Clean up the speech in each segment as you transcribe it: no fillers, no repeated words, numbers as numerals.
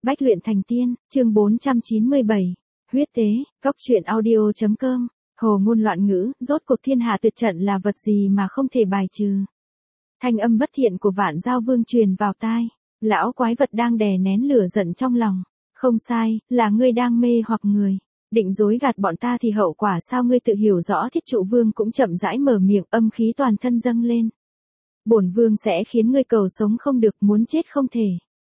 Bách luyện thành tiên, chương 497. Huyết tế, góc truyện audio.com. Hồ ngôn loạn ngữ, rốt cuộc thiên hạ tuyệt trận là vật gì mà không thể bài trừ. Thanh âm bất thiện của Vạn Giao Vương truyền vào tai. Lão quái vật đang đè nén lửa giận trong lòng. Không sai, là ngươi đang mê hoặc người. Định dối gạt bọn ta thì hậu quả sao ngươi tự hiểu rõ. Thiết Trụ Vương cũng chậm rãi mở miệng, âm khí toàn thân dâng lên. Bổn vương sẽ khiến ngươi cầu sống không được, muốn chết không thể.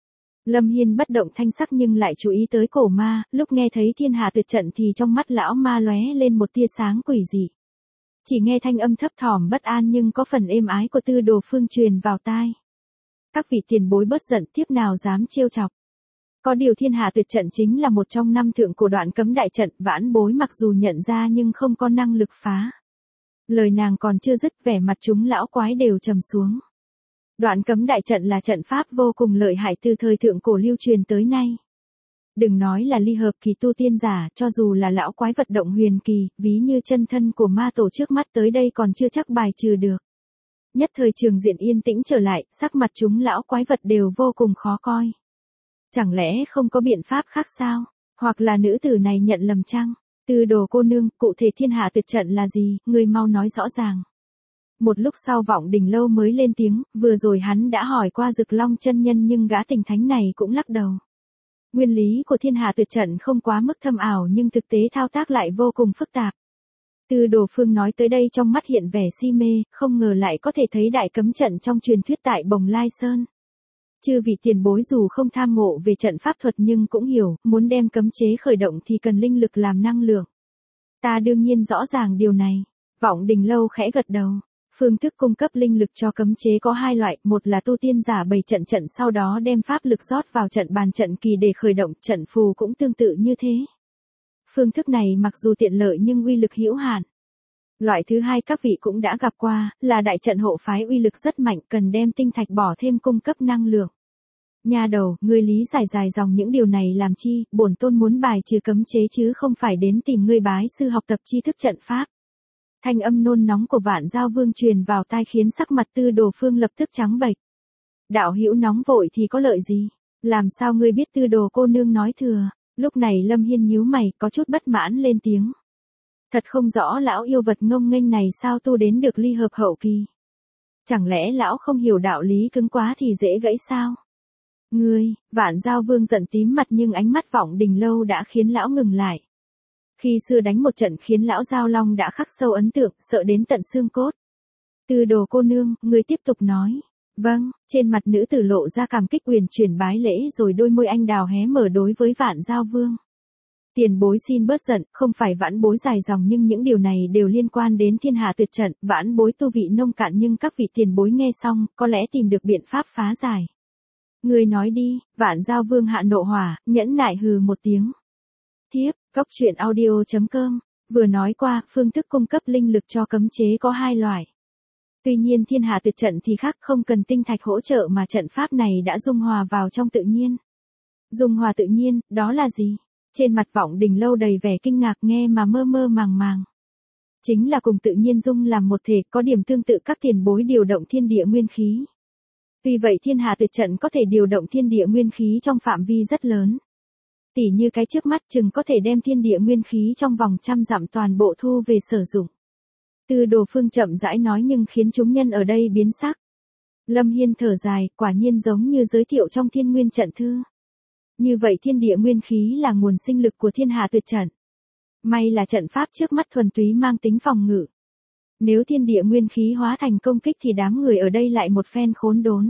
Lâm Hiên bất động thanh sắc nhưng lại chú ý tới cổ ma, lúc nghe thấy thiên hạ tuyệt trận thì trong mắt lão ma lóe lên một tia sáng quỷ dị. Chỉ nghe thanh âm thấp thỏm bất an nhưng có phần êm ái của Tư Đồ Phương truyền vào tai. Các vị tiền bối bớt giận, tiếp nào dám trêu chọc. Có điều thiên hạ tuyệt trận chính là một trong 5 thượng cổ đoạn cấm đại trận, vãn bối mặc dù nhận ra nhưng không có năng lực phá. Lời nàng còn chưa dứt, vẻ mặt chúng lão quái đều trầm xuống. Đoạn cấm đại trận là trận pháp vô cùng lợi hại từ thời thượng cổ lưu truyền tới nay. Đừng nói là ly hợp kỳ tu tiên giả, cho dù là lão quái vật động huyền kỳ, ví như chân thân của ma tổ trước mắt tới đây còn chưa chắc bài trừ được. Nhất thời trường diện yên tĩnh trở lại, sắc mặt chúng lão quái vật đều vô cùng khó coi. Chẳng lẽ không có biện pháp khác sao? Hoặc là nữ tử này nhận lầm chăng? Tư Đồ cô nương, cụ thể thiên hạ tuyệt trận là gì, người mau nói rõ ràng. Một lúc sau Vọng Đình Lâu mới lên tiếng, vừa rồi hắn đã hỏi qua Dực Long chân nhân nhưng gã tình thánh này cũng lắc đầu. Nguyên lý của thiên hạ tuyệt trận không quá mức thâm ảo nhưng thực tế thao tác lại vô cùng phức tạp. Tư Đồ Phương nói tới đây trong mắt hiện vẻ si mê, không ngờ lại có thể thấy đại cấm trận trong truyền thuyết tại Bồng Lai Sơn. Chư vị tiền bối dù không tham ngộ về trận pháp thuật nhưng cũng hiểu, muốn đem cấm chế khởi động thì cần linh lực làm năng lượng. Ta đương nhiên rõ ràng điều này. Vọng Đình Lâu khẽ gật đầu. Phương thức cung cấp linh lực cho cấm chế có 2 loại, một là tu tiên giả bày trận sau đó đem pháp lực rót vào trận bàn trận kỳ để khởi động, trận phù cũng tương tự như thế. Phương thức này mặc dù tiện lợi nhưng uy lực hữu hạn. Loại thứ hai các vị cũng đã gặp qua, là đại trận hộ phái uy lực rất mạnh, cần đem tinh thạch bỏ thêm cung cấp năng lượng. Nha đầu, ngươi lý giải dài dòng những điều này làm chi, bổn tôn muốn bài trừ cấm chế chứ không phải đến tìm ngươi bái sư học tập tri thức trận pháp. Thanh âm nôn nóng của Vạn Giao Vương truyền vào tai khiến sắc mặt Tư Đồ Phương lập tức trắng bệch. Đạo hữu nóng vội thì có lợi gì? Làm sao ngươi biết Tư Đồ cô nương nói thừa? Lúc này Lâm Hiên nhíu mày, có chút bất mãn lên tiếng. Thật không rõ lão yêu vật ngông nghênh này sao tu đến được ly hợp hậu kỳ. Chẳng lẽ lão không hiểu đạo lý cứng quá thì dễ gãy sao? Ngươi, Vạn Giao Vương giận tím mặt nhưng ánh mắt Vọng Đình Lâu đã khiến lão ngừng lại. Khi xưa đánh một trận khiến lão Giao Long đã khắc sâu ấn tượng, sợ đến tận xương cốt. Tư Đồ cô nương, người tiếp tục nói. Vâng, trên mặt nữ tử lộ ra cảm kích uyển chuyển bái lễ rồi đôi môi anh đào hé mở đối với Vạn Giao Vương. Tiền bối xin bớt giận, không phải vãn bối dài dòng nhưng những điều này đều liên quan đến thiên hạ tuyệt trận, vãn bối tu vị nông cạn nhưng các vị tiền bối nghe xong, có lẽ tìm được biện pháp phá giải. Người nói đi, Vạn Giao Vương hạ nộ hỏa, nhẫn nại hừ một tiếng. Tiếp, góc truyện audio.com, vừa nói qua, phương thức cung cấp linh lực cho cấm chế có 2 loại. Tuy nhiên thiên hạ tuyệt trận thì khác, không cần tinh thạch hỗ trợ mà trận pháp này đã dung hòa vào trong tự nhiên. Dung hòa tự nhiên, đó là gì? Trên mặt Vọng Đình Lâu đầy vẻ kinh ngạc nghe mà mơ mơ màng màng. Chính là cùng tự nhiên dung làm một thể, có điểm tương tự các tiền bối điều động thiên địa nguyên khí. Tuy vậy thiên hạ tuyệt trận có thể điều động thiên địa nguyên khí trong phạm vi rất lớn. Tỉ như cái trước mắt chừng có thể đem thiên địa nguyên khí trong vòng 100 dặm toàn bộ thu về sử dụng. Tư Đồ Phương chậm rãi nói nhưng khiến chúng nhân ở đây biến sắc. Lâm Hiên thở dài, quả nhiên giống như giới thiệu trong Thiên Nguyên trận thư. Như vậy thiên địa nguyên khí là nguồn sinh lực của thiên hạ tuyệt trận. May là trận pháp trước mắt thuần túy mang tính phòng ngự. Nếu thiên địa nguyên khí hóa thành công kích thì đám người ở đây lại một phen khốn đốn.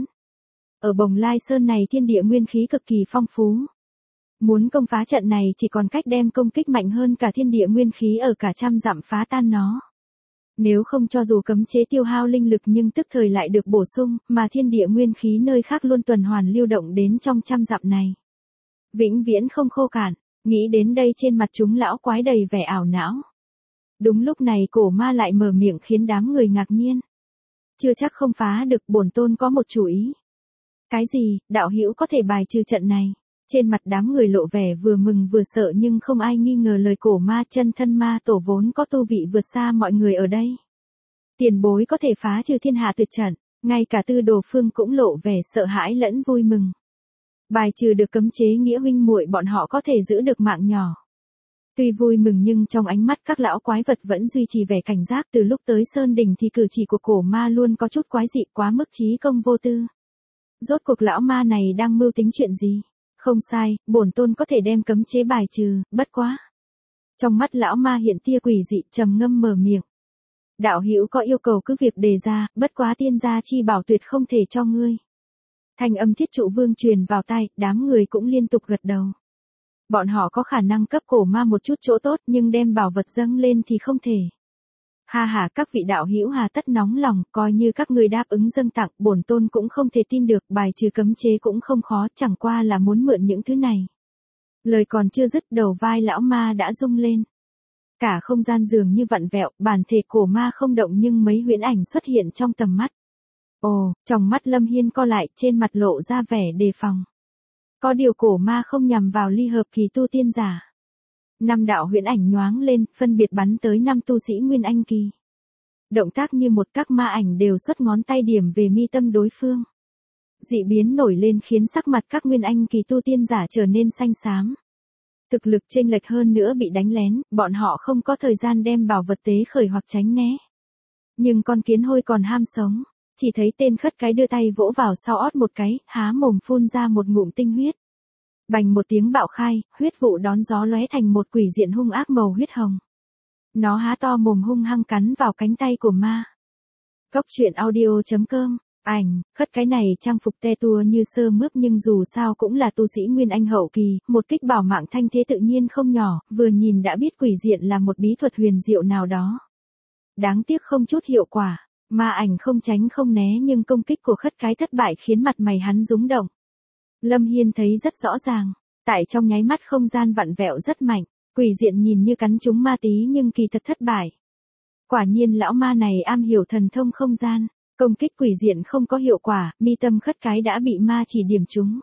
Ở Bồng Lai Sơn này thiên địa nguyên khí cực kỳ phong phú. Muốn công phá trận này chỉ còn cách đem công kích mạnh hơn cả thiên địa nguyên khí ở cả 100 dặm phá tan nó. Nếu không cho dù cấm chế tiêu hao linh lực nhưng tức thời lại được bổ sung, mà thiên địa nguyên khí nơi khác luôn tuần hoàn lưu động đến trong 100 dặm này. Vĩnh viễn không khô cạn, nghĩ đến đây trên mặt chúng lão quái đầy vẻ ảo não. Đúng lúc này cổ ma lại mở miệng khiến đám người ngạc nhiên. Chưa chắc không phá được, bổn tôn có một chủ ý. Cái gì, đạo hữu có thể bài trừ trận này? Trên mặt đám người lộ vẻ vừa mừng vừa sợ nhưng không ai nghi ngờ lời cổ ma chân thân ma tổ vốn có tu vị vượt xa mọi người ở đây. Tiền bối có thể phá trừ thiên hạ tuyệt trận, ngay cả Tư Đồ Phương cũng lộ vẻ sợ hãi lẫn vui mừng. Bài trừ được cấm chế nghĩa huynh muội bọn họ có thể giữ được mạng nhỏ. Tuy vui mừng nhưng trong ánh mắt các lão quái vật vẫn duy trì vẻ cảnh giác. Từ lúc tới Sơn Đỉnh thì cử chỉ của cổ ma luôn có chút quái dị, quá mức trí công vô tư. Rốt cuộc lão ma này đang mưu tính chuyện gì? Không sai, bổn tôn có thể đem cấm chế bài trừ, bất quá. Trong mắt lão ma hiện tia quỷ dị, trầm ngâm mở miệng. Đạo hữu có yêu cầu cứ việc đề ra, bất quá tiên gia chi bảo tuyệt không thể cho ngươi. Thanh âm Thiết Trụ Vương truyền vào tai, đám người cũng liên tục gật đầu. Bọn họ có khả năng cấp cổ ma một chút chỗ tốt nhưng đem bảo vật dâng lên thì không thể. Ha ha, các vị đạo hữu hà tất nóng lòng, coi như các ngươi đáp ứng dâng tặng, bổn tôn cũng không thể tin được, bài trừ cấm chế cũng không khó, chẳng qua là muốn mượn những thứ này. Lời còn chưa dứt, đầu vai lão ma đã rung lên. Cả không gian dường như vặn vẹo, bản thể cổ ma không động nhưng mấy huyễn ảnh xuất hiện trong tầm mắt. Ồ, trong mắt Lâm Hiên co lại, trên mặt lộ ra vẻ đề phòng. Có điều cổ ma không nhằm vào ly hợp kỳ tu tiên giả. 5 đạo huyễn ảnh nhoáng lên, phân biệt bắn tới 5 tu sĩ Nguyên Anh kỳ. Động tác như một, các ma ảnh đều xuất ngón tay điểm về mi tâm đối phương. Dị biến nổi lên khiến sắc mặt các Nguyên Anh kỳ tu tiên giả trở nên xanh xám. Thực lực chênh lệch hơn nữa bị đánh lén, bọn họ không có thời gian đem bảo vật tế khởi hoặc tránh né. Nhưng con kiến hôi còn ham sống, chỉ thấy tên khất cái đưa tay vỗ vào sau ót một cái, há mồm phun ra một ngụm tinh huyết. Bành một tiếng bạo khai, huyết vụ đón gió lóe thành một quỷ diện hung ác màu huyết hồng. Nó há to mồm hung hăng cắn vào cánh tay của ma. Cốc truyện audio.com. Ảnh, khất cái này trang phục te tua như sơ mướp nhưng dù sao cũng là tu sĩ Nguyên Anh hậu kỳ, một kích bảo mạng thanh thế tự nhiên không nhỏ, vừa nhìn đã biết quỷ diện là một bí thuật huyền diệu nào đó. Đáng tiếc không chút hiệu quả, ma ảnh không tránh không né nhưng công kích của khất cái thất bại khiến mặt mày hắn rúng động. Lâm Hiên thấy rất rõ ràng, tại trong nháy mắt không gian vặn vẹo rất mạnh, quỷ diện nhìn như cắn trúng ma tí nhưng kỳ thật thất bại. Quả nhiên lão ma này am hiểu thần thông không gian. Công kích quỷ diện không có hiệu quả, mi tâm khất cái đã bị ma chỉ điểm trúng.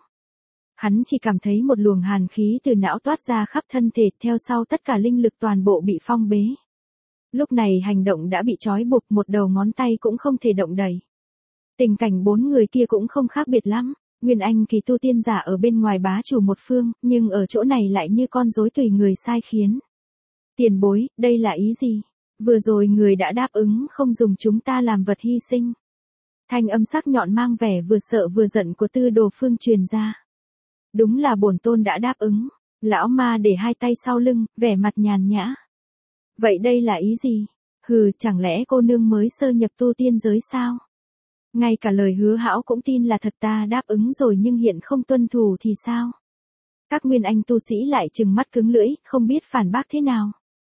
Hắn chỉ cảm thấy một luồng hàn khí từ não toát ra khắp thân thể, theo sau tất cả linh lực toàn bộ bị phong bế. Lúc này hành động đã bị trói buộc, một đầu ngón tay cũng không thể động đậy. Tình cảnh 4 người kia cũng không khác biệt lắm, Nguyên Anh kỳ tu tiên giả ở bên ngoài bá chủ một phương, nhưng ở chỗ này lại như con rối tùy người sai khiến. Tiền bối, đây là ý gì? Vừa rồi người đã đáp ứng không dùng chúng ta làm vật hy sinh. Thanh âm sắc nhọn mang vẻ vừa sợ vừa giận của Tư Đồ Phương truyền ra. Đúng là bổn tôn đã đáp ứng. Lão ma để hai tay sau lưng, vẻ mặt nhàn nhã. Vậy đây là ý gì? Hừ, chẳng lẽ cô nương mới sơ nhập tu tiên giới sao? Ngay cả lời hứa hão cũng tin là thật, ta đáp ứng rồi nhưng hiện không tuân thủ thì sao? Các Nguyên Anh tu sĩ lại trừng mắt cứng lưỡi, không biết phản bác thế nào.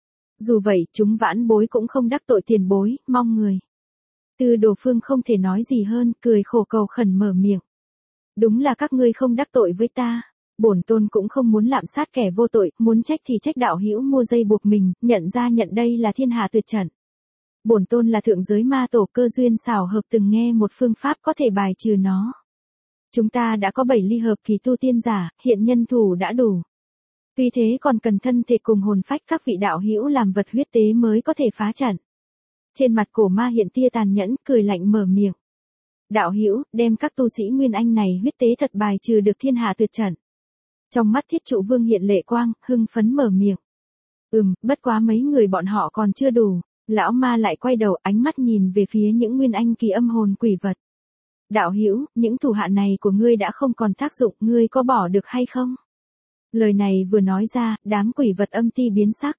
Dù vậy, chúng vãn bối cũng không đắc tội tiền bối, mong người. Tư Đồ Phương không thể nói gì hơn, cười khổ cầu khẩn mở miệng. Đúng là các ngươi không đắc tội với ta. Bổn tôn cũng không muốn lạm sát kẻ vô tội, muốn trách thì trách đạo hữu mua dây buộc mình, nhận đây là thiên hạ tuyệt trận. Bổn tôn là thượng giới ma tổ, cơ duyên xảo hợp từng nghe một phương pháp có thể bài trừ nó. Chúng ta đã có 7 ly hợp kỳ tu tiên giả, hiện nhân thủ đã đủ. Tuy thế còn cần thân thể cùng hồn phách các vị đạo hữu làm vật huyết tế mới có thể phá trận. Trên mặt cổ ma hiện tia tàn nhẫn, cười lạnh mở miệng. Đạo hữu, đem các tu sĩ Nguyên Anh này huyết tế thật bài trừ được thiên hạ tuyệt trận. Trong mắt Thiết Trụ Vương hiện lệ quang, hưng phấn mở miệng. Bất quá mấy người bọn họ còn chưa đủ. Lão ma lại quay đầu, ánh mắt nhìn về phía những Nguyên Anh kỳ âm hồn quỷ vật. Đạo hữu, những thủ hạ này của ngươi đã không còn tác dụng, ngươi có bỏ được hay không? Lời này vừa nói ra, đám quỷ vật âm ti biến sắc.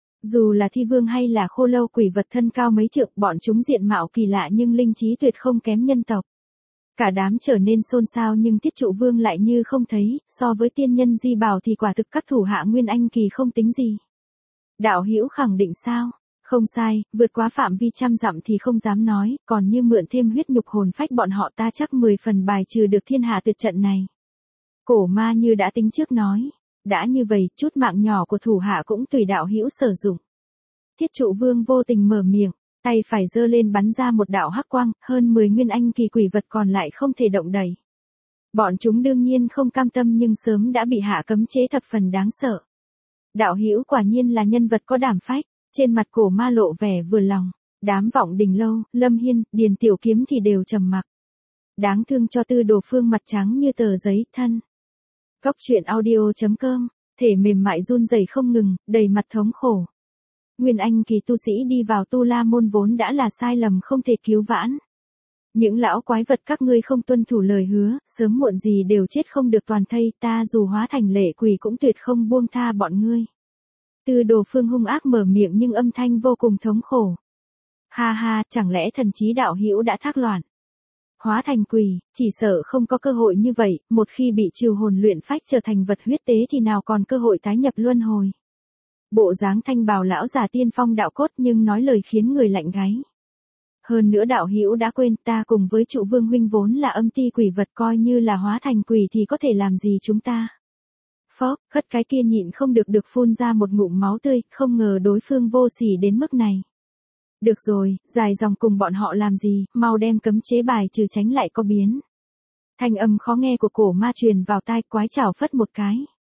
Dù là thi vương hay là khô lâu quỷ vật thân cao mấy trượng, bọn chúng diện mạo kỳ lạ nhưng linh trí tuyệt không kém nhân tộc. Cả đám trở nên xôn xao nhưng Thiết Trụ Vương lại như không thấy, so với tiên nhân di bảo thì quả thực các thủ hạ Nguyên Anh kỳ không tính gì. Đạo hữu khẳng định sao? Không sai, vượt quá phạm vi trăm dặm thì không dám nói, còn như mượn thêm huyết nhục hồn phách bọn họ ta chắc 10 phần bài trừ được thiên hạ tuyệt trận này. Cổ ma như đã tính trước nói. Đã như vậy, chút mạng nhỏ của thủ hạ cũng tùy đạo hữu sử dụng. Thiết Trụ Vương vô tình mở miệng, tay phải giơ lên bắn ra một đạo hắc quang, hơn 10 Nguyên Anh kỳ quỷ vật còn lại không thể động đậy. Bọn chúng đương nhiên không cam tâm nhưng sớm đã bị hạ cấm chế thập phần đáng sợ. Đạo hữu quả nhiên là nhân vật có đảm phách, trên mặt cổ ma lộ vẻ vừa lòng. Đám Vọng Đình Lâu, Lâm Hiên, Điền Tiểu Kiếm thì đều trầm mặc. Đáng thương cho Tư Đồ Phương mặt trắng như tờ giấy thân. Cóc truyện audio.com, thể mềm mại run rẩy không ngừng, đầy mặt thống khổ. Nguyên Anh kỳ tu sĩ đi vào Tu La môn vốn đã là sai lầm không thể cứu vãn. Những lão quái vật các ngươi không tuân thủ lời hứa, sớm muộn gì đều chết không được toàn thây, ta dù hóa thành lệ quỷ cũng tuyệt không buông tha bọn ngươi. Tư Đồ Phương hung ác mở miệng nhưng âm thanh vô cùng thống khổ. Ha ha, chẳng lẽ thần trí đạo hữu đã thác loạn? Hóa thành quỷ, chỉ sợ không có cơ hội như vậy, một khi bị trừ hồn luyện phách trở thành vật huyết tế thì nào còn cơ hội tái nhập luân hồi. Bộ dáng thanh bào lão già tiên phong đạo cốt nhưng nói lời khiến người lạnh gáy. Hơn nữa đạo hữu đã quên ta cùng với trụ vương huynh vốn là âm ti quỷ vật, coi như là hóa thành quỷ thì có thể làm gì chúng ta. Phó, khất cái kia nhịn không được phun ra một ngụm máu tươi, không ngờ đối phương vô sỉ đến mức này. Được rồi, dài dòng cùng bọn họ làm gì, mau đem cấm chế bài trừ tránh lại có biến. Thanh âm khó nghe của cổ ma truyền vào tai, quái chảo phất một cái.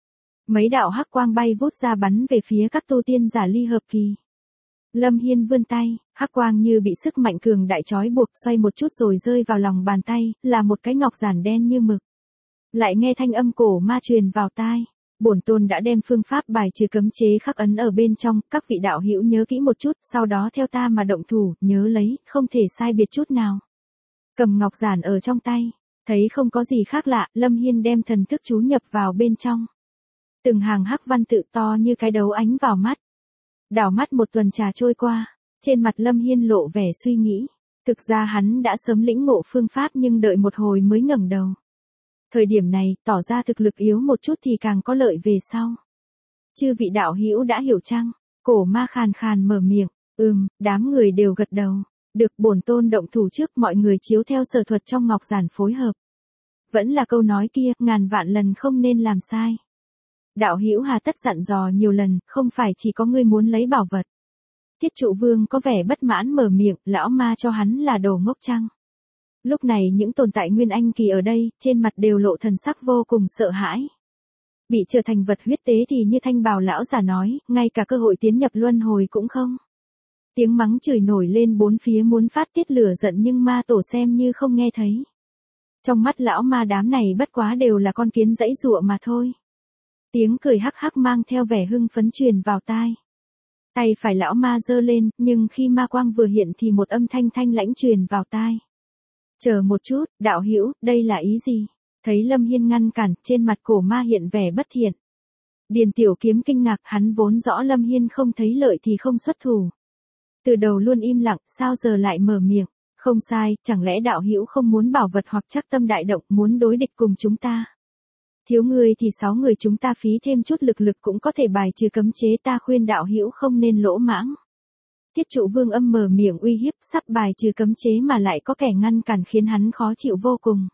Mấy đạo hắc quang bay vút ra bắn về phía các tu tiên giả ly hợp kỳ. Lâm Hiên vươn tay, hắc quang như bị sức mạnh cường đại trói buộc, xoay một chút rồi rơi vào lòng bàn tay, là một cái ngọc giản đen như mực. Lại nghe thanh âm cổ ma truyền vào tai. Bổn tôn đã đem phương pháp bài trừ cấm chế khắc ấn ở bên trong, các vị đạo hữu nhớ kỹ một chút, sau đó theo ta mà động thủ, nhớ lấy, không thể sai biệt chút nào. Cầm ngọc giản ở trong tay, thấy không có gì khác lạ, Lâm Hiên đem thần thức chú nhập vào bên trong. Từng hàng hắc văn tự to như cái đấu ánh vào mắt. Đảo mắt một tuần trà trôi qua, trên mặt Lâm Hiên lộ vẻ suy nghĩ. Thực ra hắn đã sớm lĩnh ngộ phương pháp nhưng đợi một hồi mới ngẩng đầu. Thời điểm này, tỏ ra thực lực yếu một chút thì càng có lợi về sau. Chư vị đạo hữu đã hiểu chăng? Cổ ma khàn khàn mở miệng. Đám người đều gật đầu. Được, bổn tôn động thủ trước, mọi người chiếu theo sở thuật trong ngọc giản phối hợp. Vẫn là câu nói kia, ngàn vạn lần không nên làm sai. Đạo hữu hà tất dặn dò nhiều lần, không phải chỉ có ngươi muốn lấy bảo vật. Tiết Trụ Vương có vẻ bất mãn mở miệng, lão ma cho hắn là đồ ngốc chăng? Lúc này những tồn tại Nguyên Anh kỳ ở đây, trên mặt đều lộ thần sắc vô cùng sợ hãi. Bị trở thành vật huyết tế thì như thanh bào lão giả nói, ngay cả cơ hội tiến nhập luân hồi cũng không. Tiếng mắng chửi nổi lên bốn phía muốn phát tiết lửa giận nhưng ma tổ xem như không nghe thấy. Trong mắt lão ma đám này bất quá đều là con kiến dãy giụa mà thôi. Tiếng cười hắc hắc mang theo vẻ hưng phấn truyền vào tai. Tay phải lão ma giơ lên, nhưng khi ma quang vừa hiện thì một âm thanh thanh lãnh truyền vào tai. Chờ một chút, đạo hữu, đây là ý gì? Thấy Lâm Hiên ngăn cản, trên mặt cổ ma hiện vẻ bất thiện. Điền Tiểu Kiếm kinh ngạc, hắn vốn rõ Lâm Hiên không thấy lợi thì không xuất thủ. Từ đầu luôn im lặng, sao giờ lại mở miệng? Không sai, chẳng lẽ đạo hữu không muốn bảo vật hoặc chắc tâm đại động, muốn đối địch cùng chúng ta? Thiếu người thì 6 người chúng ta phí thêm chút lực cũng có thể bài trừ cấm chế, ta khuyên đạo hữu không nên lỗ mãng. Tiết Trụ Vương âm mở miệng uy hiếp, sắp bài trừ cấm chế mà lại có kẻ ngăn cản khiến hắn khó chịu vô cùng.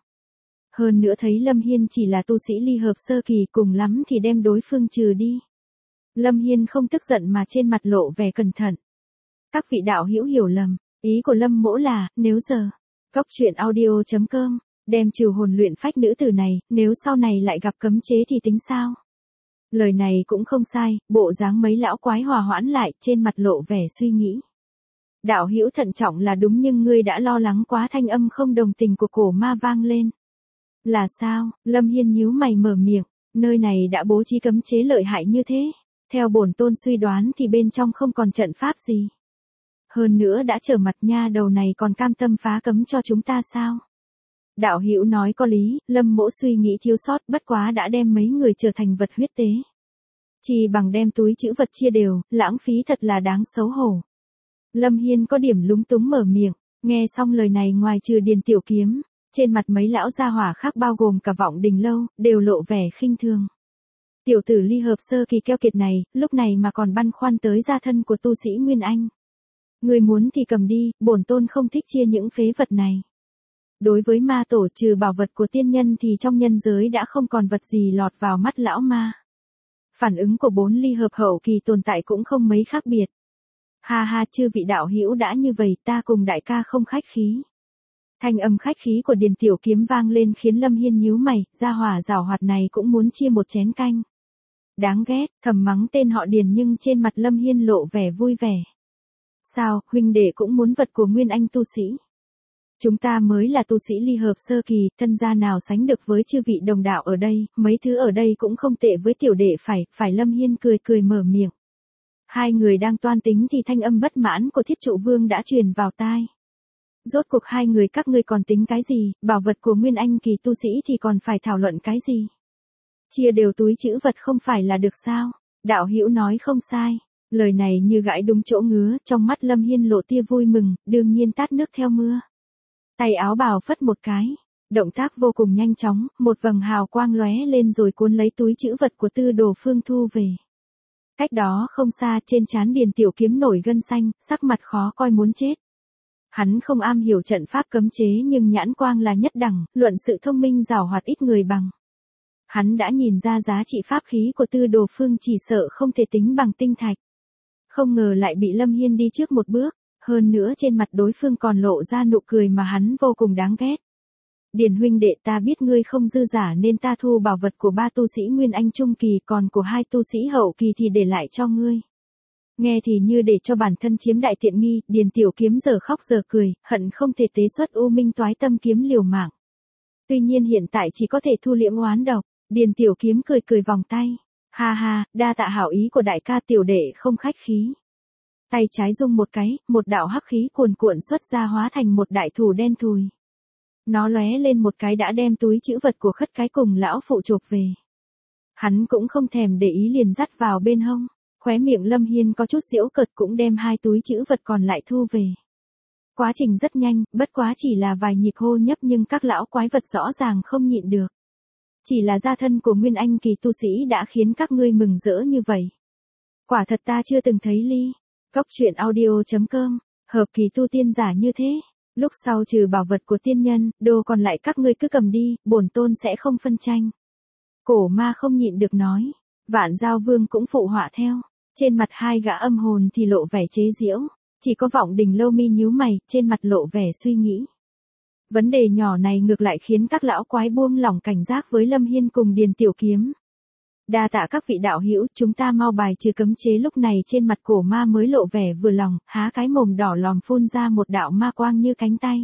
Hơn nữa thấy Lâm Hiên chỉ là tu sĩ ly hợp sơ kỳ, cùng lắm thì đem đối phương trừ đi. Lâm Hiên không tức giận mà trên mặt lộ vẻ cẩn thận. Các vị đạo hữu hiểu lầm, ý của Lâm mỗ là, nếu giờ, Cóc truyện audio.com, đem trừ hồn luyện phách nữ tử này, nếu sau này lại gặp cấm chế thì tính sao? Lời này cũng không sai, bộ dáng mấy lão quái hòa hoãn lại, trên mặt lộ vẻ suy nghĩ. Đạo hữu thận trọng là đúng nhưng ngươi đã lo lắng quá, thanh âm không đồng tình của cổ ma vang lên. Là sao? Lâm Hiên nhíu mày mở miệng, nơi này đã bố trí cấm chế lợi hại như thế. Theo bổn tôn suy đoán thì bên trong không còn trận pháp gì. Hơn nữa đã trở mặt nha đầu này còn cam tâm phá cấm cho chúng ta sao? Đạo hữu nói có lý, Lâm mỗ suy nghĩ thiếu sót, bất quá đã đem mấy người trở thành vật huyết tế. Chỉ bằng đem túi trữ vật chia đều, lãng phí thật là đáng xấu hổ. Lâm Hiên có điểm lúng túng mở miệng, nghe xong lời này ngoài trừ Điền Tiểu Kiếm, trên mặt mấy lão gia hỏa khác bao gồm cả Vọng Đình Lâu, đều lộ vẻ khinh thường. Tiểu tử ly hợp sơ kỳ keo kiệt này, lúc này mà còn băn khoăn tới gia thân của tu sĩ Nguyên Anh. Người muốn thì cầm đi, bổn tôn không thích chia những phế vật này. Đối với ma tổ trừ bảo vật của tiên nhân thì trong nhân giới đã không còn vật gì lọt vào mắt lão ma. Phản ứng của 4 ly hợp hậu kỳ tồn tại cũng không mấy khác biệt. Ha ha, chư vị đạo hữu đã như vậy, ta cùng đại ca không khách khí. Thanh âm khách khí của Điền Tiểu Kiếm vang lên khiến Lâm Hiên nhíu mày, gia hỏa giảo hoạt này cũng muốn chia một chén canh. Đáng ghét, thầm mắng tên họ Điền nhưng trên mặt Lâm Hiên lộ vẻ vui vẻ. Sao, huynh đệ cũng muốn vật của Nguyên Anh tu sĩ? Chúng ta mới là tu sĩ ly hợp sơ kỳ, thân gia nào sánh được với chư vị đồng đạo ở đây, mấy thứ ở đây cũng không tệ với tiểu đệ phải Lâm Hiên cười cười mở miệng. Hai người đang toan tính thì thanh âm bất mãn của Thiết Trụ Vương đã truyền vào tai. Rốt cuộc hai người các ngươi còn tính cái gì, bảo vật của Nguyên Anh kỳ tu sĩ thì còn phải thảo luận cái gì? Chia đều túi trữ vật không phải là được sao? Đạo hữu nói không sai. Lời này như gãi đúng chỗ ngứa, trong mắt Lâm Hiên lộ tia vui mừng, đương nhiên tát nước theo mưa. Tay áo bào phất một cái, động tác vô cùng nhanh chóng, một vầng hào quang lóe lên rồi cuốn lấy túi trữ vật của Tư Đồ Phương thu về. Cách đó không xa, trên trán Điền Tiểu Kiếm nổi gân xanh, sắc mặt khó coi muốn chết. Hắn không am hiểu trận pháp cấm chế nhưng nhãn quang là nhất đẳng, luận sự thông minh giàu hoạt ít người bằng. Hắn đã nhìn ra giá trị pháp khí của Tư Đồ Phương chỉ sợ không thể tính bằng tinh thạch. Không ngờ lại bị Lâm Hiên đi trước một bước, hơn nữa trên mặt đối phương còn lộ ra nụ cười mà hắn vô cùng đáng ghét. Điền huynh đệ, ta biết ngươi không dư giả nên ta thu bảo vật của 3 tu sĩ Nguyên Anh trung kỳ, còn của 2 tu sĩ hậu kỳ thì để lại cho ngươi. Nghe thì như để cho bản thân chiếm đại tiện nghi, Điền Tiểu Kiếm giờ khóc giờ cười, hận không thể tế xuất U Minh Toái Tâm kiếm liều mạng. Tuy nhiên hiện tại chỉ có thể thu liễm oán độc. Điền Tiểu Kiếm cười cười vòng tay. Ha ha, đa tạ hảo ý của đại ca, tiểu đệ không khách khí. Tay trái rung một cái, một đạo hắc khí cuồn cuộn xuất ra hóa thành một đại thủ đen thùi. Nó lóe lên một cái đã đem túi trữ vật của Khất Cái cùng lão phụ chộp về. Hắn cũng không thèm để ý liền dắt vào bên hông. Khóe miệng Lâm Hiên có chút giễu cợt cũng đem 2 túi trữ vật còn lại thu về. Quá trình rất nhanh, bất quá chỉ là vài nhịp hô nhấp nhưng các lão quái vật rõ ràng không nhịn được. Chỉ là gia thân của Nguyên Anh kỳ tu sĩ đã khiến các ngươi mừng rỡ như vậy. Quả thật ta chưa từng thấy ly. Cốc truyện audio.com, hợp kỳ tu tiên giả như thế. Lúc sau trừ bảo vật của tiên nhân, đồ còn lại các ngươi cứ cầm đi, bổn tôn sẽ không phân tranh. Cổ ma không nhịn được nói. Vạn Giao Vương cũng phụ họa theo. Trên mặt hai gã âm hồn thì lộ vẻ chế giễu. Chỉ có Vọng Đình Lâu mi nhíu mày, trên mặt lộ vẻ suy nghĩ. Vấn đề nhỏ này ngược lại khiến các lão quái buông lỏng cảnh giác với Lâm Hiên cùng Điền Tiểu Kiếm. Đa tạ các vị đạo hữu, chúng ta mau bài trừ cấm chế. Lúc này trên mặt cổ ma mới lộ vẻ vừa lòng, há cái mồm đỏ lòm phun ra một đạo ma quang như cánh tay.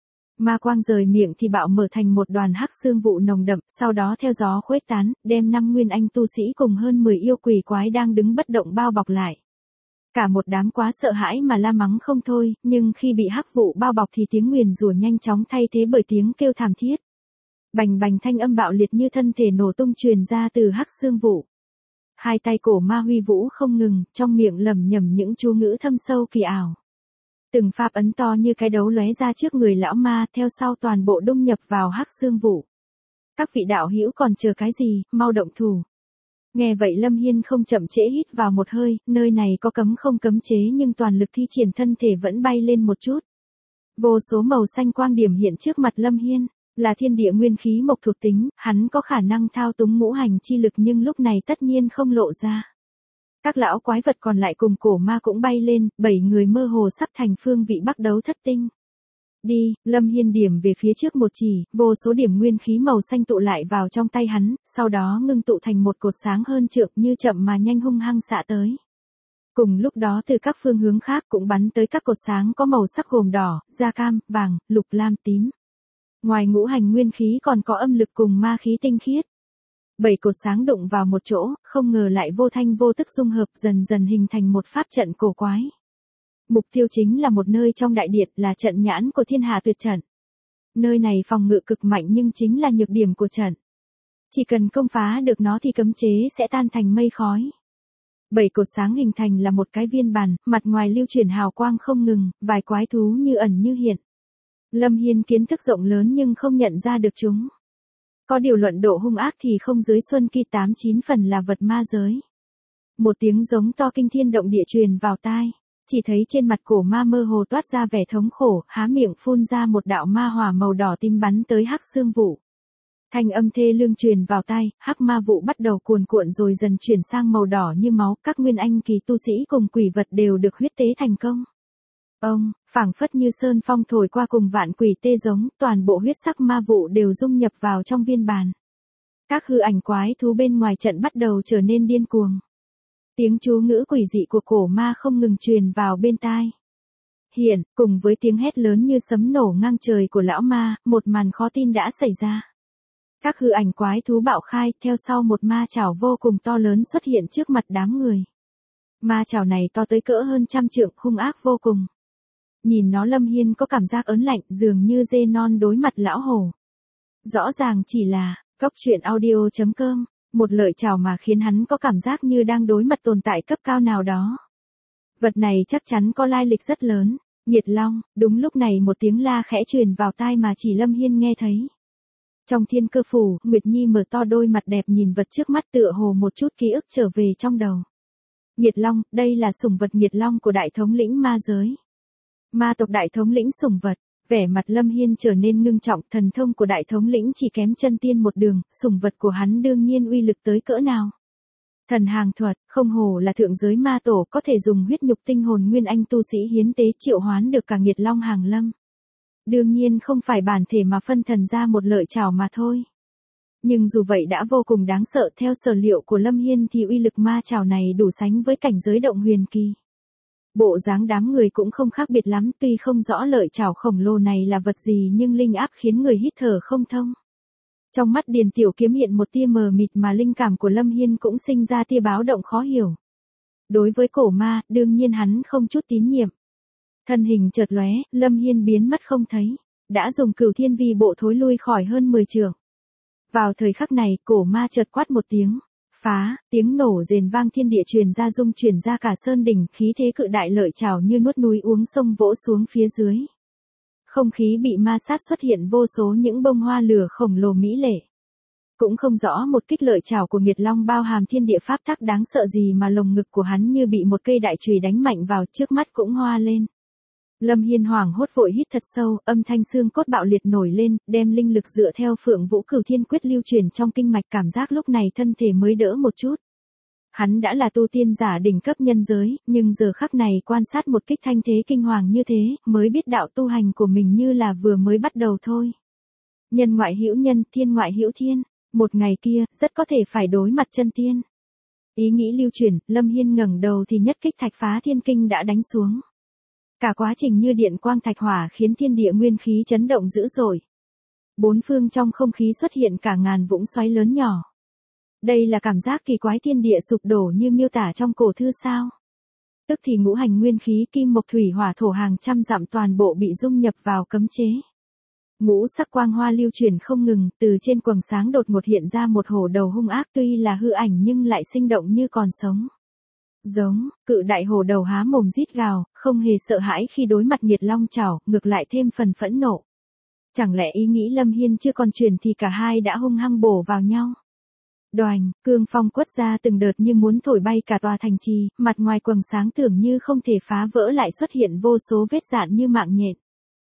Ma quang rời miệng thì bạo mở thành một đoàn hắc xương vụ nồng đậm, sau đó theo gió khuếch tán, đem 5 Nguyên Anh tu sĩ cùng hơn 10 yêu quỷ quái đang đứng bất động bao bọc lại. Cả một đám quá sợ hãi mà la mắng không thôi, nhưng khi bị hắc vụ bao bọc thì tiếng nguyền rủa nhanh chóng thay thế bởi tiếng kêu thảm thiết. Bành bành thanh âm bạo liệt như thân thể nổ tung truyền ra từ hắc xương vụ. Hai tay cổ ma huy vũ không ngừng, trong miệng lẩm nhẩm những chú ngữ thâm sâu kỳ ảo. Từng pháp ấn to như cái đấu lóe ra trước người lão ma, theo sau toàn bộ đung nhập vào hắc xương vụ. Các vị đạo hữu còn chờ cái gì, mau động thủ. Nghe vậy Lâm Hiên không chậm trễ hít vào một hơi, nơi này có cấm không cấm chế nhưng toàn lực thi triển thân thể vẫn bay lên một chút. Vô số màu xanh quang điểm hiện trước mặt Lâm Hiên, là thiên địa nguyên khí mộc thuộc tính, hắn có khả năng thao túng ngũ hành chi lực nhưng lúc này tất nhiên không lộ ra. Các lão quái vật còn lại cùng cổ ma cũng bay lên, 7 người mơ hồ sắp thành phương vị bắc đấu thất tinh. Đi, Lâm Hiên điểm về phía trước một chỉ, vô số điểm nguyên khí màu xanh tụ lại vào trong tay hắn, sau đó ngưng tụ thành một cột sáng hơn trượng như chậm mà nhanh hung hăng xạ tới. Cùng lúc đó từ các phương hướng khác cũng bắn tới các cột sáng có màu sắc gồm đỏ, da cam, vàng, lục lam tím. Ngoài ngũ hành nguyên khí còn có âm lực cùng ma khí tinh khiết. 7 cột sáng đụng vào một chỗ, không ngờ lại vô thanh vô tức dung hợp dần dần hình thành một pháp trận cổ quái. Mục tiêu chính là một nơi trong đại điện là trận nhãn của Thiên Hà Tuyệt Trận. Nơi này phòng ngự cực mạnh nhưng chính là nhược điểm của trận. Chỉ cần công phá được nó thì cấm chế sẽ tan thành mây khói. 7 cột sáng hình thành là một cái viên bàn, mặt ngoài lưu chuyển hào quang không ngừng, vài quái thú như ẩn như hiện. Lâm Hiên kiến thức rộng lớn nhưng không nhận ra được chúng. Có điều luận độ hung ác thì không dưới Xuân Kỳ 8-9 phần là vật ma giới. Một tiếng giống to kinh thiên động địa truyền vào tai. Chỉ thấy trên mặt cổ ma mơ hồ toát ra vẻ thống khổ, há miệng phun ra một đạo ma hỏa màu đỏ tím bắn tới hắc xương vụ. Thanh âm thê lương truyền vào tai, hắc ma vụ bắt đầu cuồn cuộn rồi dần chuyển sang màu đỏ như máu, các Nguyên Anh kỳ tu sĩ cùng quỷ vật đều được huyết tế thành công. Ông, phảng phất như sơn phong thổi qua cùng vạn quỷ tê giống, toàn bộ huyết sắc ma vụ đều dung nhập vào trong viên bàn. Các hư ảnh quái thú bên ngoài trận bắt đầu trở nên điên cuồng. Tiếng chú ngữ quỷ dị của cổ ma không ngừng truyền vào bên tai. hiện, cùng với tiếng hét lớn như sấm nổ ngang trời của lão ma, một màn khó tin đã xảy ra. Các hư ảnh quái thú bạo khai, theo sau một ma chảo vô cùng to lớn xuất hiện trước mặt đám người. Ma chảo này to tới cỡ hơn 100 trượng, hung ác vô cùng. Nhìn nó Lâm Hiên có cảm giác ớn lạnh, dường như dê non đối mặt lão hổ. Rõ ràng chỉ là, Cốc truyện audio.com, một lợi chảo mà khiến hắn có cảm giác như đang đối mặt tồn tại cấp cao nào đó. Vật này chắc chắn có lai lịch rất lớn. Nhiệt Long, đúng lúc này một tiếng la khẽ truyền vào tai mà chỉ Lâm Hiên nghe thấy. Trong thiên cơ phủ, Nguyệt Nhi mở to đôi mặt đẹp nhìn vật trước mắt tựa hồ một chút ký ức trở về trong đầu. Nhiệt Long, đây là sủng vật Nhiệt Long của đại thống lĩnh ma giới. Ma tộc đại thống lĩnh sủng vật, vẻ mặt Lâm Hiên trở nên ngưng trọng, thần thông của đại thống lĩnh chỉ kém chân tiên một đường, sủng vật của hắn đương nhiên uy lực tới cỡ nào. Thần hàng thuật, không hổ là thượng giới ma tổ, có thể dùng huyết nhục tinh hồn nguyên anh tu sĩ hiến tế triệu hoán được cả Nhiệt Long hàng lâm. Đương nhiên không phải bản thể mà phân thần ra một lợi chảo mà thôi. Nhưng dù vậy đã vô cùng đáng sợ, theo sở liệu của Lâm Hiên thì uy lực ma chảo này đủ sánh với cảnh giới động huyền kỳ. Bộ dáng đám người cũng không khác biệt lắm, tuy không rõ lợi chảo khổng lồ này là vật gì nhưng linh áp khiến người hít thở không thông. Trong mắt Điền Tiểu Kiếm hiện một tia mờ mịt mà linh cảm của Lâm Hiên cũng sinh ra tia báo động khó hiểu. Đối với cổ ma, đương nhiên hắn không chút tín nhiệm. Thân hình chợt lóe, Lâm Hiên biến mất không thấy, đã dùng Cửu Thiên Vi bộ thối lui khỏi hơn 10 trượng. Vào thời khắc này, cổ ma chợt quát một tiếng, phá, tiếng nổ rền vang thiên địa truyền ra rung chuyển ra cả sơn đỉnh, khí thế cự đại lợi chảo như nuốt núi uống sông vỗ xuống phía dưới. Không khí bị ma sát xuất hiện vô số những bông hoa lửa khổng lồ mỹ lệ. Cũng không rõ một kích lợi chảo của Nhiệt Long bao hàm thiên địa pháp tắc đáng sợ gì mà lồng ngực của hắn như bị một cây đại chùy đánh mạnh vào, trước mắt cũng hoa lên. Lâm Hiên hoảng hốt vội hít thật sâu, âm thanh xương cốt bạo liệt nổi lên, đem linh lực dựa theo Phượng Vũ Cửu Thiên Quyết lưu truyền trong kinh mạch, cảm giác lúc này thân thể mới đỡ một chút. Hắn đã là tu tiên giả đỉnh cấp nhân giới, nhưng giờ khắc này quan sát một kích thanh thế kinh hoàng như thế, mới biết đạo tu hành của mình như là vừa mới bắt đầu thôi. Nhân ngoại hữu nhân, thiên ngoại hữu thiên, một ngày kia, rất có thể phải đối mặt chân tiên. Ý nghĩ lưu truyền, Lâm Hiên ngẩng đầu thì nhất kích Thạch Phá Thiên Kinh đã đánh xuống. Cả quá trình như điện quang thạch hỏa khiến thiên địa nguyên khí chấn động dữ dội. Bốn phương trong không khí xuất hiện cả ngàn vũng xoáy lớn nhỏ. Đây là cảm giác kỳ quái thiên địa sụp đổ như miêu tả trong cổ thư sao? Tức thì ngũ hành nguyên khí kim mộc thủy hỏa thổ hàng trăm dặm toàn bộ bị dung nhập vào cấm chế. Ngũ sắc quang hoa lưu chuyển không ngừng, từ trên quầng sáng đột ngột hiện ra một hổ đầu hung ác, tuy là hư ảnh nhưng lại sinh động như còn sống. Giống, cự đại hổ đầu há mồm rít gào, không hề sợ hãi khi đối mặt Nhiệt Long chảo, ngược lại thêm phần phẫn nộ. Chẳng lẽ ý nghĩ Lâm Hiên chưa còn truyền thì cả hai đã hung hăng bổ vào nhau. Đoành, cương phong quất ra từng đợt như muốn thổi bay cả tòa thành trì, mặt ngoài quầng sáng tưởng như không thể phá vỡ lại xuất hiện vô số vết rạn như mạng nhện.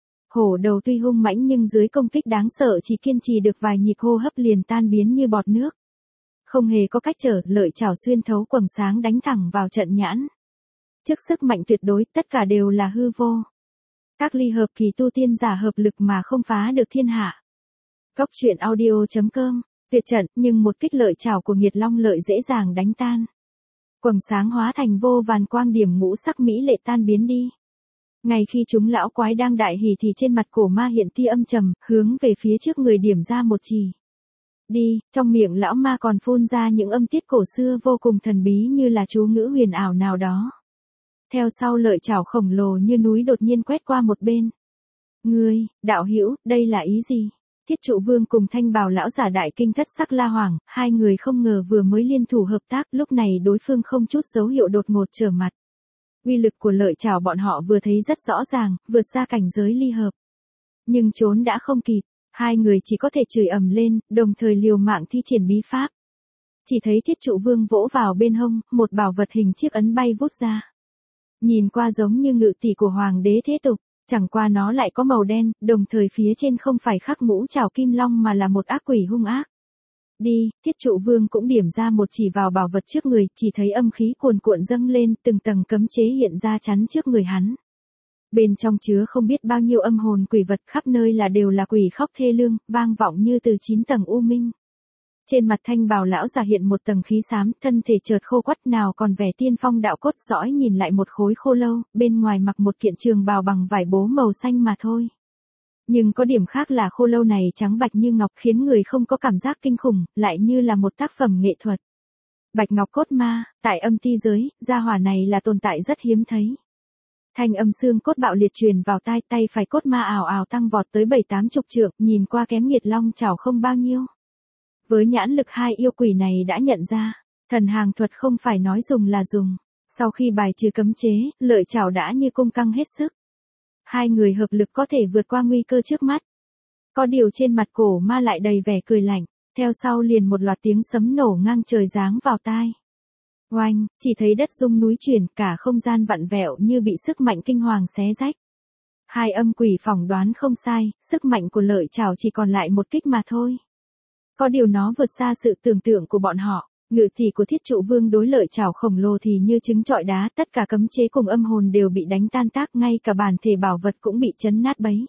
Hổ đầu tuy hung mãnh nhưng dưới công kích đáng sợ chỉ kiên trì được vài nhịp hô hấp liền tan biến như bọt nước. Không hề có cách trở, lợi chảo xuyên thấu quầng sáng đánh thẳng vào trận nhãn. Trước sức mạnh tuyệt đối, tất cả đều là hư vô. Các ly hợp kỳ tu tiên giả hợp lực mà không phá được thiên hạ. Cốc truyện audio.com, tuyệt trận, nhưng một kích lợi chảo của Nhiệt Long lợi dễ dàng đánh tan. Quầng sáng hóa thành vô vàn quang điểm ngũ sắc mỹ lệ tan biến đi. Ngay khi chúng lão quái đang đại hỉ thì trên mặt cổ ma hiện tia âm trầm, hướng về phía trước người điểm ra một chỉ. Đi, trong miệng lão ma còn phun ra những âm tiết cổ xưa vô cùng thần bí như là chú ngữ huyền ảo nào đó. Theo sau lợi chảo khổng lồ như núi đột nhiên quét qua một bên. Ngươi, đạo hữu, đây là ý gì? Thiết Trụ Vương cùng Thanh Bào lão giả đại kinh thất sắc la hoảng, hai người không ngờ vừa mới liên thủ hợp tác, lúc này đối phương không chút dấu hiệu đột ngột trở mặt. Uy lực của lợi chảo bọn họ vừa thấy rất rõ ràng, vượt xa cảnh giới ly hợp. Nhưng trốn đã không kịp. Hai người chỉ có thể chửi ầm lên, đồng thời liều mạng thi triển bí pháp. Chỉ thấy Thiết Trụ Vương vỗ vào bên hông, một bảo vật hình chiếc ấn bay vút ra. Nhìn qua giống như ngự tỷ của Hoàng đế thế tục, chẳng qua nó lại có màu đen, đồng thời phía trên không phải khắc ngũ trảo kim long mà là một ác quỷ hung ác. Đi, Thiết Trụ Vương cũng điểm ra một chỉ vào bảo vật trước người, chỉ thấy âm khí cuồn cuộn dâng lên, từng tầng cấm chế hiện ra chắn trước người hắn. Bên trong chứa không biết bao nhiêu âm hồn quỷ vật, khắp nơi đều là quỷ khóc thê lương, vang vọng như từ 9 tầng u minh. Trên mặt thanh bào lão già hiện một tầng khí xám, thân thể chợt khô quắt nào còn vẻ tiên phong đạo cốt, dõi nhìn lại một khối khô lâu, bên ngoài mặc một kiện trường bào bằng vải bố màu xanh mà thôi. Nhưng có điểm khác là khô lâu này trắng bạch như ngọc, khiến người không có cảm giác kinh khủng, lại như là một tác phẩm nghệ thuật. Bạch ngọc cốt ma, tại âm ti giới, gia hỏa này là tồn tại rất hiếm thấy. Thanh âm xương cốt bạo liệt truyền vào tai, tay phải cốt ma ào ào tăng vọt tới 7-80 trượng, nhìn qua kém Nghiệt Long chảo không bao nhiêu. Với nhãn lực hai yêu quỷ này đã nhận ra, thần hàng thuật không phải nói dùng là dùng. Sau khi bài trừ cấm chế, lợi chảo đã như cung căng hết sức. Hai người hợp lực có thể vượt qua nguy cơ trước mắt. Có điều trên mặt cổ ma lại đầy vẻ cười lạnh, theo sau liền một loạt tiếng sấm nổ ngang trời giáng vào tai. Oanh, chỉ thấy đất rung núi chuyển, cả không gian vặn vẹo như bị sức mạnh kinh hoàng xé rách. Hai âm quỷ phỏng đoán không sai, sức mạnh của lợi chảo chỉ còn lại một kích mà thôi. Có điều nó vượt xa sự tưởng tượng của bọn họ. Ngự tỷ của Thiết Trụ Vương đối lợi chảo khổng lồ thì như trứng trọi đá, tất cả cấm chế cùng âm hồn đều bị đánh tan tác, ngay cả bản thể bảo vật cũng bị chấn nát bấy.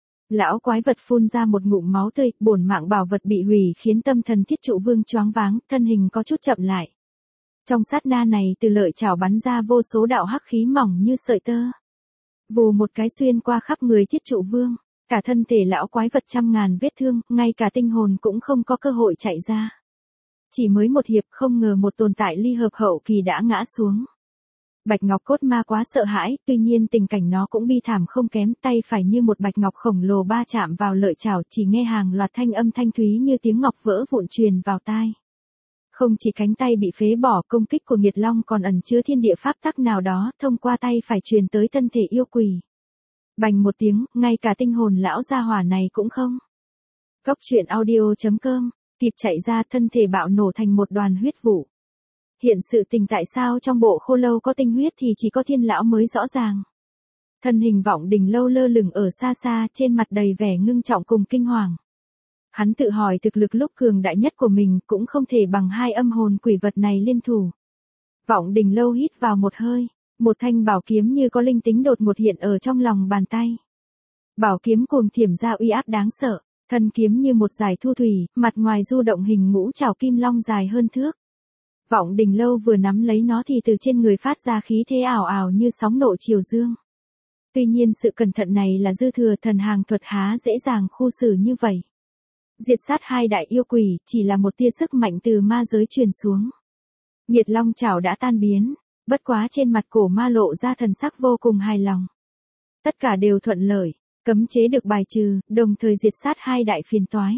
Lão quái vật phun ra một ngụm máu tươi, bổn mạng bảo vật bị hủy khiến tâm thần Thiết Trụ Vương choáng váng, thân hình có chút chậm lại. Trong sát na này từ lợi chảo bắn ra vô số đạo hắc khí mỏng như sợi tơ. Vù một cái xuyên qua khắp người Thiết Trụ Vương, cả thân thể lão quái vật trăm ngàn vết thương, ngay cả tinh hồn cũng không có cơ hội chạy ra. Chỉ mới một hiệp không ngờ một tồn tại ly hợp hậu kỳ đã ngã xuống. Bạch ngọc cốt ma quá sợ hãi, tuy nhiên tình cảnh nó cũng bi thảm không kém, tay phải như một bạch ngọc khổng lồ ba chạm vào lợi chảo, chỉ nghe hàng loạt thanh âm thanh thúy như tiếng ngọc vỡ vụn truyền vào tai. Không chỉ cánh tay bị phế bỏ, công kích của Nghiệt Long còn ẩn chứa thiên địa pháp tắc nào đó, thông qua tay phải truyền tới thân thể yêu quỷ. Bành một tiếng, ngay cả tinh hồn lão gia hỏa này cũng không. Góc truyện audio.com, kịp chạy ra, thân thể bạo nổ thành một đoàn huyết vụ. Hiện sự tình tại sao trong bộ khô lâu có tinh huyết thì chỉ có Thiên lão mới rõ ràng. Thân hình Vọng Đình Lâu lơ lửng ở xa xa, trên mặt đầy vẻ ngưng trọng cùng kinh hoàng. Hắn tự hỏi thực lực lúc cường đại nhất của mình cũng không thể bằng hai âm hồn quỷ vật này liên thủ. Vọng Đình Lâu hít vào một hơi, một thanh bảo kiếm như có linh tính đột ngột hiện ở trong lòng bàn tay. Bảo kiếm cuồng thiểm ra uy áp đáng sợ, thân kiếm như một dải thu thủy, mặt ngoài du động hình ngũ trảo kim long dài hơn thước. Vọng Đình Lâu vừa nắm lấy nó thì từ trên người phát ra khí thế ảo ảo như sóng nộ triều dương. Tuy nhiên sự cẩn thận này là dư thừa, thần hàng thuật há dễ dàng khu xử như vậy. Diệt sát hai đại yêu quỷ chỉ là một tia sức mạnh từ ma giới truyền xuống. Nghiệt Long chảo đã tan biến, bất quá trên mặt cổ ma lộ ra thần sắc vô cùng hài lòng. Tất cả đều thuận lợi, cấm chế được bài trừ, đồng thời diệt sát hai đại phiền toái.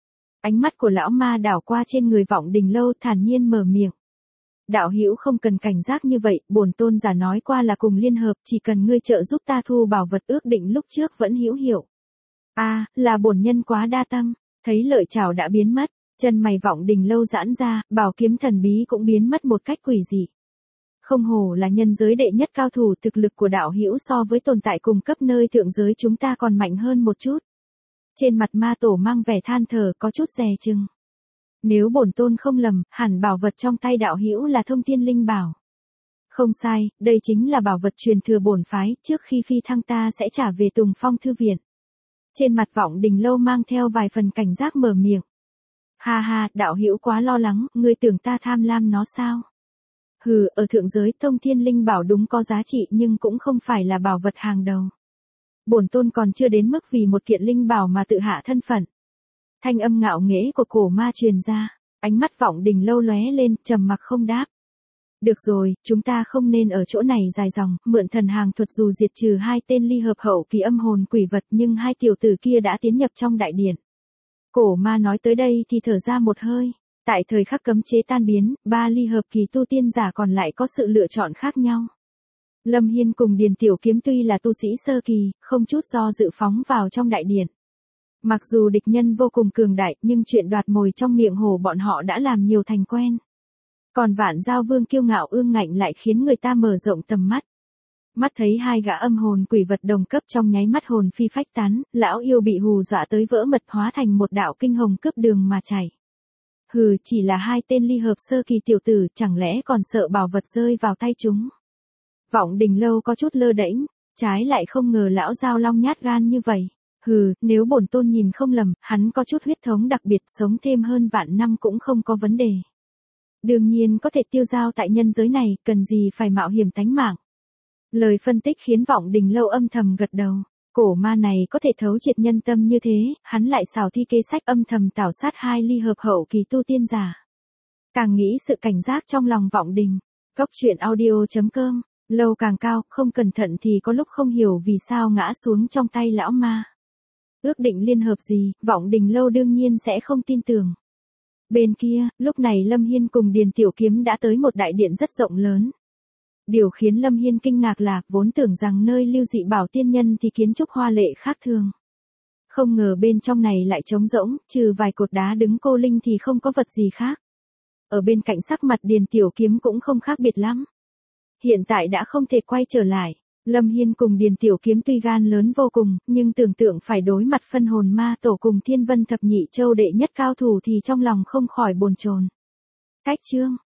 Ánh mắt của lão ma đảo qua trên người Vọng Đình Lâu, thản nhiên mở miệng. Đạo hữu không cần cảnh giác như vậy, bổn tôn giả nói qua là cùng liên hợp, chỉ cần ngươi trợ giúp ta thu bảo vật ước định lúc trước vẫn hữu hiệu. Là bổn nhân quá đa tâm. Thấy lợi chảo đã biến mất, chân mày Vọng Đình Lâu giãn ra, bảo kiếm thần bí cũng biến mất một cách quỷ dị. Không hổ là nhân giới đệ nhất cao thủ, thực lực của đạo hữu so với tồn tại cùng cấp nơi thượng giới chúng ta còn mạnh hơn một chút. Trên mặt ma tổ mang vẻ than thở, có chút dè chừng. Nếu bổn tôn không lầm, hẳn bảo vật trong tay đạo hữu là Thông Thiên Linh Bảo. Không sai, đây chính là bảo vật truyền thừa bổn phái, trước khi phi thăng ta sẽ trả về Tùng Phong thư viện. Trên mặt Vọng Đình Lâu mang theo vài phần cảnh giác mở miệng. Ha, đạo hữu quá lo lắng, ngươi tưởng ta tham lam nó sao? Hừ, ở thượng giới Thông Thiên Linh Bảo đúng có giá trị nhưng cũng không phải là bảo vật hàng đầu. Bổn tôn còn chưa đến mức vì một kiện linh bảo mà tự hạ thân phận. Thanh âm ngạo nghễ của cổ ma truyền ra, ánh mắt Vọng Đình Lâu lóe lên, trầm mặc không đáp. Được rồi, chúng ta không nên ở chỗ này dài dòng, mượn thần hàng thuật dù diệt trừ hai tên ly hợp hậu kỳ âm hồn quỷ vật nhưng hai tiểu tử kia đã tiến nhập trong đại điện. Cổ ma nói tới đây thì thở ra một hơi, tại thời khắc cấm chế tan biến, ba ly hợp kỳ tu tiên giả còn lại có sự lựa chọn khác nhau. Lâm Hiên cùng Điền Tiểu Kiếm tuy là tu sĩ sơ kỳ, không chút do dự phóng vào trong đại điện. Mặc dù địch nhân vô cùng cường đại nhưng chuyện đoạt mồi trong miệng hổ bọn họ đã làm nhiều thành quen. Còn Vạn Giao Vương kiêu ngạo ương ngạnh lại khiến người ta mở rộng tầm mắt. Mắt thấy hai gã âm hồn quỷ vật đồng cấp trong nháy mắt hồn phi phách tán, lão yêu bị hù dọa tới vỡ mật hóa thành một đạo kinh hồng cướp đường mà chảy. Hừ, chỉ là hai tên ly hợp sơ kỳ tiểu tử, chẳng lẽ còn sợ bảo vật rơi vào tay chúng. Vọng Đình Lâu có chút lơ đễnh, trái lại không ngờ lão Giao Long nhát gan như vậy. Hừ, nếu bổn tôn nhìn không lầm, hắn có chút huyết thống đặc biệt, sống thêm hơn vạn năm cũng không có vấn đề. Đương nhiên có thể tiêu dao tại nhân giới này, cần gì phải mạo hiểm tánh mạng. Lời phân tích khiến Vọng Đình Lâu âm thầm gật đầu. Cổ ma này có thể thấu triệt nhân tâm như thế, hắn lại xảo thi kế sách âm thầm tảo sát 2 ly hợp hậu kỳ tu tiên giả. Càng nghĩ sự cảnh giác trong lòng Vọng Đình. Góc truyện audio.com, lâu càng cao, không cẩn thận thì có lúc không hiểu vì sao ngã xuống trong tay lão ma. Ước định liên hợp gì, Vọng Đình Lâu đương nhiên sẽ không tin tưởng. Bên kia, lúc này Lâm Hiên cùng Điền Tiểu Kiếm đã tới một đại điện rất rộng lớn. Điều khiến Lâm Hiên kinh ngạc là, vốn tưởng rằng nơi lưu dị bảo tiên nhân thì kiến trúc hoa lệ khác thường. Không ngờ bên trong này lại trống rỗng, trừ vài cột đá đứng cô linh thì không có vật gì khác. Ở bên cạnh sắc mặt Điền Tiểu Kiếm cũng không khác biệt lắm. Hiện tại đã không thể quay trở lại. Lâm Hiên cùng Điền Tiểu Kiếm tuy gan lớn vô cùng, nhưng tưởng tượng phải đối mặt phân hồn ma tổ cùng Thiên Vân Thập Nhị Châu đệ nhất cao thủ thì trong lòng không khỏi bồn chồn. Cách chương